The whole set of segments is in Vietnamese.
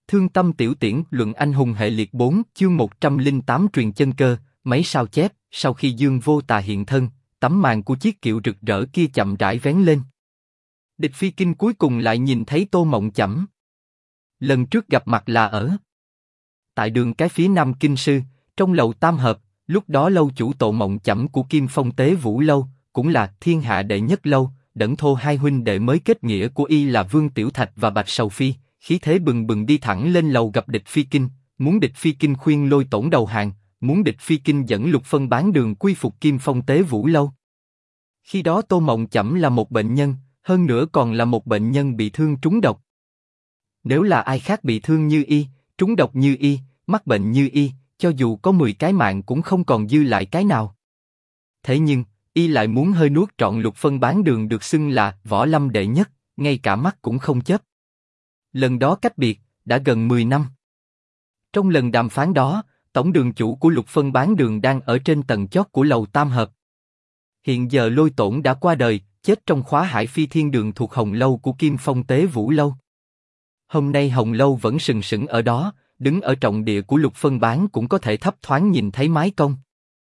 Thương Tâm Tiểu Tiễn luận anh hùng hệ liệt 4 chương 108 truyền chân cơ, mấy sao chép. Sau khi Dương Vô Tà hiện thân, tấm màn của chiếc kiệu rực rỡ kia chậm rãi vén lên. Địch Phi Kinh cuối cùng lại nhìn thấy Tô Mộng Chẩm. Lần trước gặp mặt là ở tại đường cái phía Nam Kinh Sư, trong lầu Tam Hợp. Lúc đó lâu chủ Tô Mộng Chẩm của Kim Phong Tế Vũ lâu, cũng là thiên hạ đệ nhất lâu, Đẫn Thô hai huynh đệ mới kết nghĩa của y là Vương Tiểu Thạch và Bạch Sầu Phi, khí thế bừng bừng đi thẳng lên lầu gặp Địch Phi Kinh, muốn Địch Phi Kinh khuyên Lôi Tổn đầu hàng, muốn Địch Phi Kinh dẫn Lục Phân Bán Đường quy phục Kim Phong Tế Vũ lâu. Khi đó Tô Mộng Chẩm là một bệnh nhân, hơn nữa còn là một bệnh nhân bị thương trúng độc. Nếu là ai khác bị thương như y, trúng độc như y, mắc bệnh như y, cho dù có 10 cái mạng cũng không còn dư lại cái nào. Thế nhưng, y lại muốn hơi nuốt trọn Lục Phân Bán Đường được xưng là võ lâm đệ nhất, ngay cả mắt cũng không chớp. Lần đó cách biệt, đã gần 10 năm. Trong lần đàm phán đó, tổng đường chủ của Lục Phân Bán Đường đang ở trên tầng chót của lầu Tam Hợp. Hiện giờ Lôi Tổn đã qua đời, chết trong khóa Hải Phi Thiên Đường thuộc Hồng Lâu của Kim Phong Tế Vũ lâu. Hôm nay Hồng Lâu vẫn sừng sững ở đó, đứng ở trọng địa của Lục Phân Bán cũng có thể thấp thoáng nhìn thấy mái cong.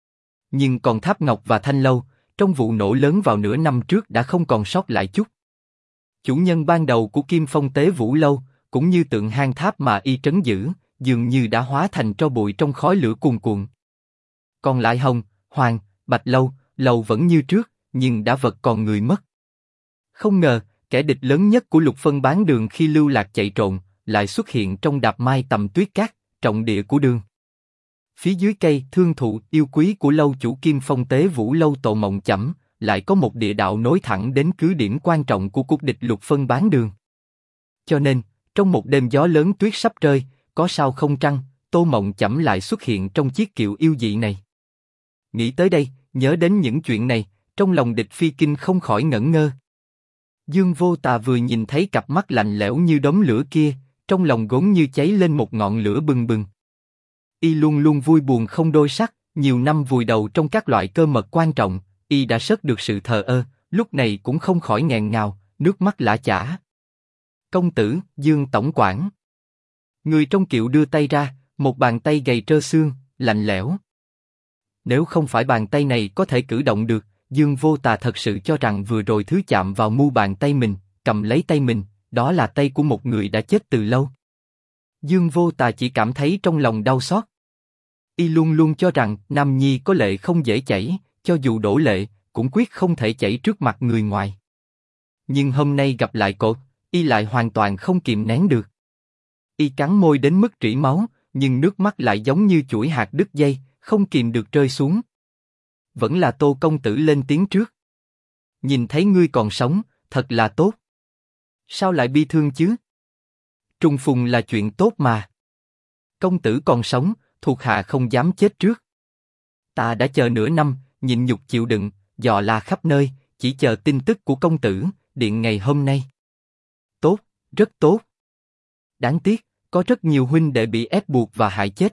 Nhưng còn Tháp Ngọc và Thanh Lâu, trong vụ nổ lớn vào nửa năm trước đã không còn sót lại chút. Chủ nhân ban đầu của Kim Phong Tế Vũ lâu, cũng như tượng hang tháp mà y trấn giữ, dường như đã hóa thành tro bụi trong khói lửa cuồn cuộn. Còn lại Hồng, Hoàng, Bạch lâu, lầu vẫn như trước, nhưng đã vật còn người mất. Không ngờ, kẻ địch lớn nhất của Lục Phân Bán Đường khi lưu lạc chạy trộn, lại xuất hiện trong Đạp Mai Tầm Tuyết Cát, trọng địa của đường. Phía dưới cây thương thụ yêu quý của lâu chủ Kim Phong Tế Vũ lâu Tô Mộng Chẩm, lại có một địa đạo nối thẳng đến cứ điểm quan trọng của cuộc địch Lục Phân Bán Đường. Cho nên, trong một đêm gió lớn tuyết sắp rơi, có sao không trăng, Tô Mộng Chẩm lại xuất hiện trong chiếc kiệu yêu dị này. Nghĩ tới đây, nhớ đến những chuyện này, trong lòng Địch Phi Kinh không khỏi ngẩn ngơ. Dương Vô Tà vừa nhìn thấy cặp mắt lạnh lẽo như đống lửa kia, trong lòng gốm như cháy lên một ngọn lửa bừng bừng. Y luôn luôn vui buồn không đôi sắc, nhiều năm vùi đầu trong các loại cơ mật quan trọng, y đã sớt được sự thờ ơ, lúc này cũng không khỏi nghẹn ngào, nước mắt lã chã. Công tử, Dương tổng quản. Người trong kiệu đưa tay ra, một bàn tay gầy trơ xương, lạnh lẽo. Nếu không phải bàn tay này có thể cử động được, Dương Vô Tà thật sự cho rằng vừa rồi thứ chạm vào mu bàn tay mình, cầm lấy tay mình, đó là tay của một người đã chết từ lâu. Dương Vô Tà chỉ cảm thấy trong lòng đau xót. Y luôn luôn cho rằng nam nhi có lệ không dễ chảy, cho dù đổ lệ, cũng quyết không thể chảy trước mặt người ngoài. Nhưng hôm nay gặp lại cô, y lại hoàn toàn không kìm nén được. Y cắn môi đến mức rỉ máu, nhưng nước mắt lại giống như chuỗi hạt đứt dây, không kìm được rơi xuống. Vẫn là Tô công tử lên tiếng trước. Nhìn thấy ngươi còn sống, thật là tốt. Sao lại bi thương chứ? Trùng phùng là chuyện tốt mà. Công tử còn sống, thuộc hạ không dám chết trước. Ta đã chờ nửa năm, nhịn nhục chịu đựng, dò la khắp nơi, chỉ chờ tin tức của công tử, điện ngày hôm nay. Tốt, rất tốt. Đáng tiếc, có rất nhiều huynh đệ bị ép buộc và hại chết.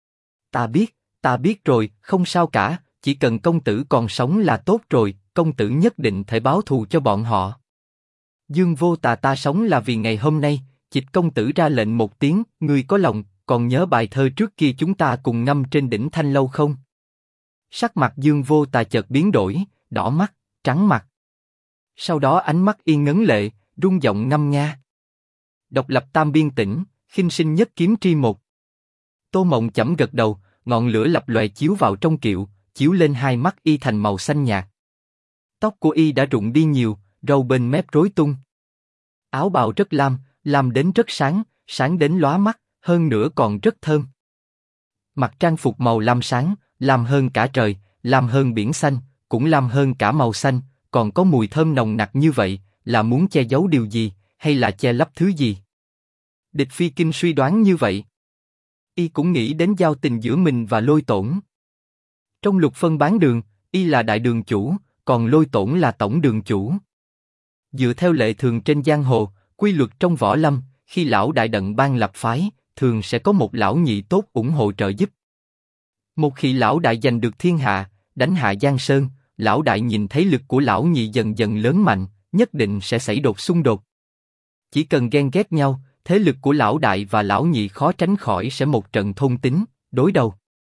Ta biết rồi, không sao cả, chỉ cần công tử còn sống là tốt rồi, công tử nhất định phải báo thù cho bọn họ. Dương Vô Tà, ta sống là vì ngày hôm nay, Chịch công tử ra lệnh một tiếng, ngươi có lòng, còn nhớ bài thơ trước kia chúng ta cùng ngâm trên đỉnh Thanh Lâu không? Sắc mặt Dương Vô Tà chợt biến đổi, đỏ mắt, trắng mặt. Sau đó ánh mắt yên ngấn lệ, rung giọng ngâm nga. Độc lập tam biên tĩnh, khinh sinh nhất kiếm tri một. Tô Mộng Chẩm gật đầu, ngọn lửa lập lòe chiếu vào trong kiệu, chiếu lên hai mắt y thành màu xanh nhạt. Tóc của y đã rụng đi nhiều, râu bên mép rối tung. Áo bào rất lam đến rất sáng, sáng đến lóa mắt, hơn nữa còn rất thơm. Mặc trang phục màu lam sáng, lam hơn cả trời, lam hơn biển xanh, cũng lam hơn cả màu xanh, còn có mùi thơm nồng nặc như vậy, là muốn che giấu điều gì, hay là che lấp thứ gì? Địch Phi Kinh suy đoán như vậy. Y cũng nghĩ đến giao tình giữa mình và Lôi Tổn. Trong Lục Phân Bán Đường, y là đại đường chủ, còn Lôi Tổn là tổng đường chủ. Dựa theo lệ thường trên giang hồ, quy luật trong võ lâm, khi lão đại đận ban lập phái, thường sẽ có một lão nhị tốt ủng hộ trợ giúp. Một khi lão đại giành được thiên hạ, đánh hạ Giang Sơn, lão đại nhìn thấy lực của lão nhị dần dần lớn mạnh, nhất định sẽ xảy đột xung đột. Chỉ cần ghen ghét nhau, thế lực của lão đại và lão nhị khó tránh khỏi sẽ một trận thôn tính, đối đầu.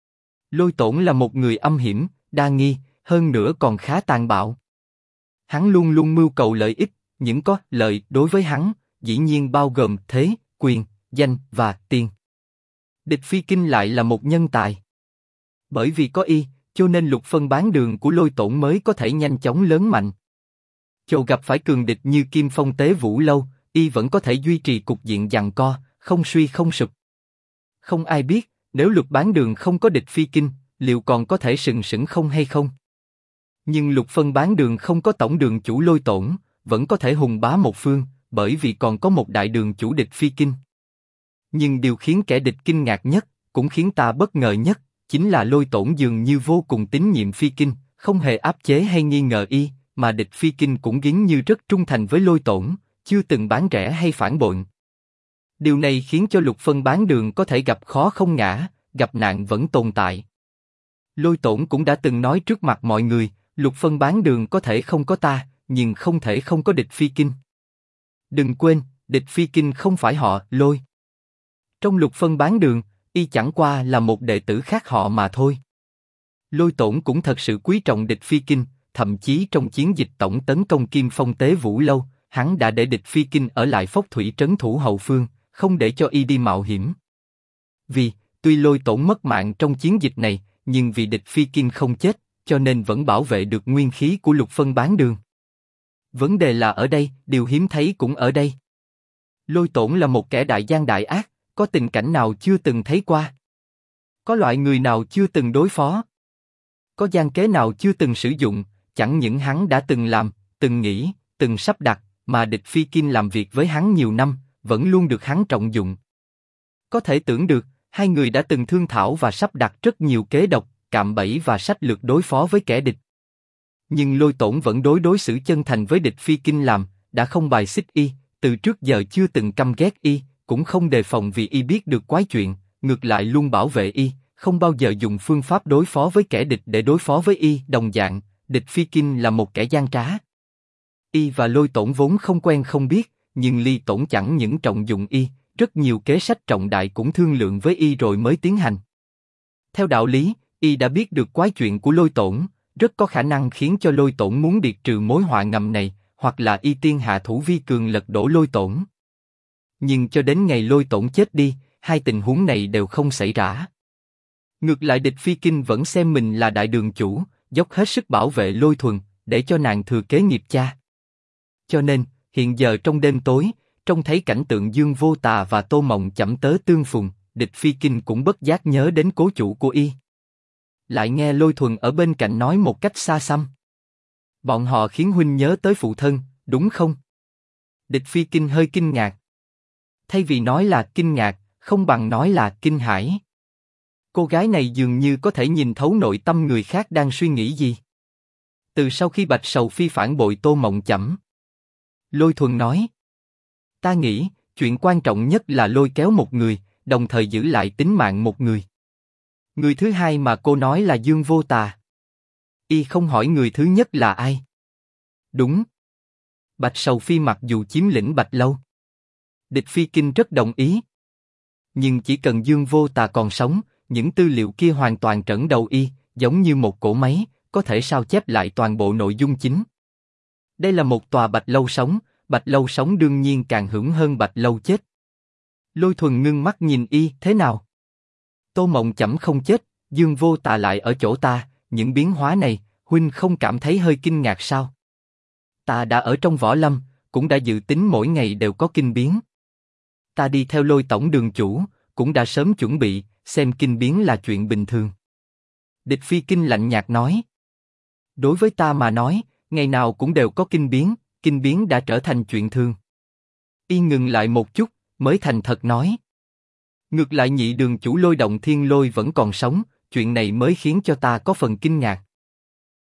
Lôi Tổn là một người âm hiểm, đa nghi, hơn nữa còn khá tàn bạo. Hắn luôn luôn mưu cầu lợi ích, những có lợi đối với hắn, dĩ nhiên bao gồm thế, quyền, danh và tiền. Địch Phi Kinh lại là một nhân tài. Bởi vì có y, cho nên lục phân bán đường của Lôi Tổn mới có thể nhanh chóng lớn mạnh. Cho gặp phải cường địch như Kim Phong Tế Vũ Lâu, y vẫn có thể duy trì cục diện giằng co, không suy không sụp. Không ai biết, nếu lục bán đường không có địch Phi Kinh, liệu còn có thể sừng sững không hay không? Nhưng lục phân bán đường không có tổng đường chủ Lôi Tổn, vẫn có thể hùng bá một phương, bởi vì còn có một đại đường chủ địch Phi Kinh. Nhưng điều khiến kẻ địch kinh ngạc nhất, cũng khiến ta bất ngờ nhất, chính là Lôi Tổn dường như vô cùng tín nhiệm Phi Kinh, không hề áp chế hay nghi ngờ y, mà địch Phi Kinh cũng nghiến như rất trung thành với Lôi Tổn, chưa từng bán rẻ hay phản bội. Điều này khiến cho lục phân bán đường có thể gặp khó không ngã, gặp nạn vẫn tồn tại. Lôi Tổn cũng đã từng nói trước mặt mọi người, lục phân bán đường có thể không có ta, nhưng không thể không có địch Phi Kinh. Đừng quên, địch Phi Kinh không phải họ Lôi. Trong lục phân bán đường, y chẳng qua là một đệ tử khác họ mà thôi. Lôi Tổn cũng thật sự quý trọng địch Phi Kinh, thậm chí trong chiến dịch tổng tấn công Kim Phong Tế Vũ Lâu, hắn đã để địch Phi Kinh ở lại Phốc Thủy trấn thủ hậu phương, không để cho y đi mạo hiểm. Vì, tuy Lôi Tổn mất mạng trong chiến dịch này, nhưng vì địch Phi Kinh không chết, cho nên vẫn bảo vệ được nguyên khí của lục phân bán đường. Vấn đề là ở đây, điều hiếm thấy cũng ở đây. Lôi Tổn là một kẻ đại gian đại ác, có tình cảnh nào chưa từng thấy qua? Có loại người nào chưa từng đối phó? Có gian kế nào chưa từng sử dụng? Chẳng những hắn đã từng làm, từng nghĩ, từng sắp đặt, mà địch Phi Kinh làm việc với hắn nhiều năm, vẫn luôn được hắn trọng dụng. Có thể tưởng được, hai người đã từng thương thảo và sắp đặt rất nhiều kế độc, cạm bẫy và sách lược đối phó với kẻ địch. Nhưng Lôi Tổn vẫn đối xử chân thành với địch Phi Kinh làm, đã không bài xích y, từ trước giờ chưa từng căm ghét y, cũng không đề phòng vì y biết được quái chuyện, ngược lại luôn bảo vệ y, không bao giờ dùng phương pháp đối phó với kẻ địch để đối phó với y. Đồng dạng, địch Phi Kinh là một kẻ gian trá. Y và Lôi Tổn vốn không quen không biết, nhưng Ly Tổn chẳng những trọng dụng y, rất nhiều kế sách trọng đại cũng thương lượng với y rồi mới tiến hành. Theo đạo lý, y đã biết được quái chuyện của Lôi Tổn, rất có khả năng khiến cho Lôi Tổn muốn điệt trừ mối họa ngầm này, hoặc là y tiên hạ thủ vi cường lật đổ Lôi Tổn. Nhưng cho đến ngày Lôi Tổn chết đi, hai tình huống này đều không xảy ra. Ngược lại địch Phi Kinh vẫn xem mình là đại đường chủ, dốc hết sức bảo vệ Lôi Thuần, để cho nàng thừa kế nghiệp cha. Cho nên, hiện giờ trong đêm tối, trông thấy cảnh tượng Dương Vô Tà và Tô Mộng chậm tớ tương phùng, địch Phi Kinh cũng bất giác nhớ đến cố chủ của y. Lại nghe Lôi Thuần ở bên cạnh nói một cách xa xăm. Bọn họ khiến huynh nhớ tới phụ thân, đúng không? Địch Phi Kinh hơi kinh ngạc. Thay vì nói là kinh ngạc, không bằng nói là kinh hãi. Cô gái này dường như có thể nhìn thấu nội tâm người khác đang suy nghĩ gì. Từ sau khi Bạch Sầu Phi phản bội Tô Mộng Chẩm, Lôi Thuần nói, ta nghĩ, chuyện quan trọng nhất là lôi kéo một người, đồng thời giữ lại tính mạng một người. Người thứ hai mà cô nói là Dương Vô Tà. Y không hỏi người thứ nhất là ai. Đúng. Bạch Sầu Phi mặc dù chiếm lĩnh Bạch Lâu, địch Phi Kinh rất đồng ý. Nhưng chỉ cần Dương Vô Tà còn sống, những tư liệu kia hoàn toàn trẩn đầu y, giống như một cỗ máy, có thể sao chép lại toàn bộ nội dung chính. Đây là một tòa Bạch Lâu sống, Bạch Lâu sống đương nhiên càng hưởng hơn Bạch Lâu chết. Lôi Thuần ngưng mắt nhìn y, thế nào? Tô Mộng Chẩm không chết, Dương Vô Tà lại ở chỗ ta, những biến hóa này, huynh không cảm thấy hơi kinh ngạc sao? Ta đã ở trong võ lâm, cũng đã dự tính mỗi ngày đều có kinh biến. Ta đi theo Lôi tổng đường chủ, cũng đã sớm chuẩn bị, xem kinh biến là chuyện bình thường. Địch Phi Kinh lạnh nhạt nói. Đối với ta mà nói, ngày nào cũng đều có kinh biến đã trở thành chuyện thường. Y ngừng lại một chút, mới thành thật nói. Ngược lại nhị đường chủ Lôi Động Thiên Lôi vẫn còn sống, chuyện này mới khiến cho ta có phần kinh ngạc.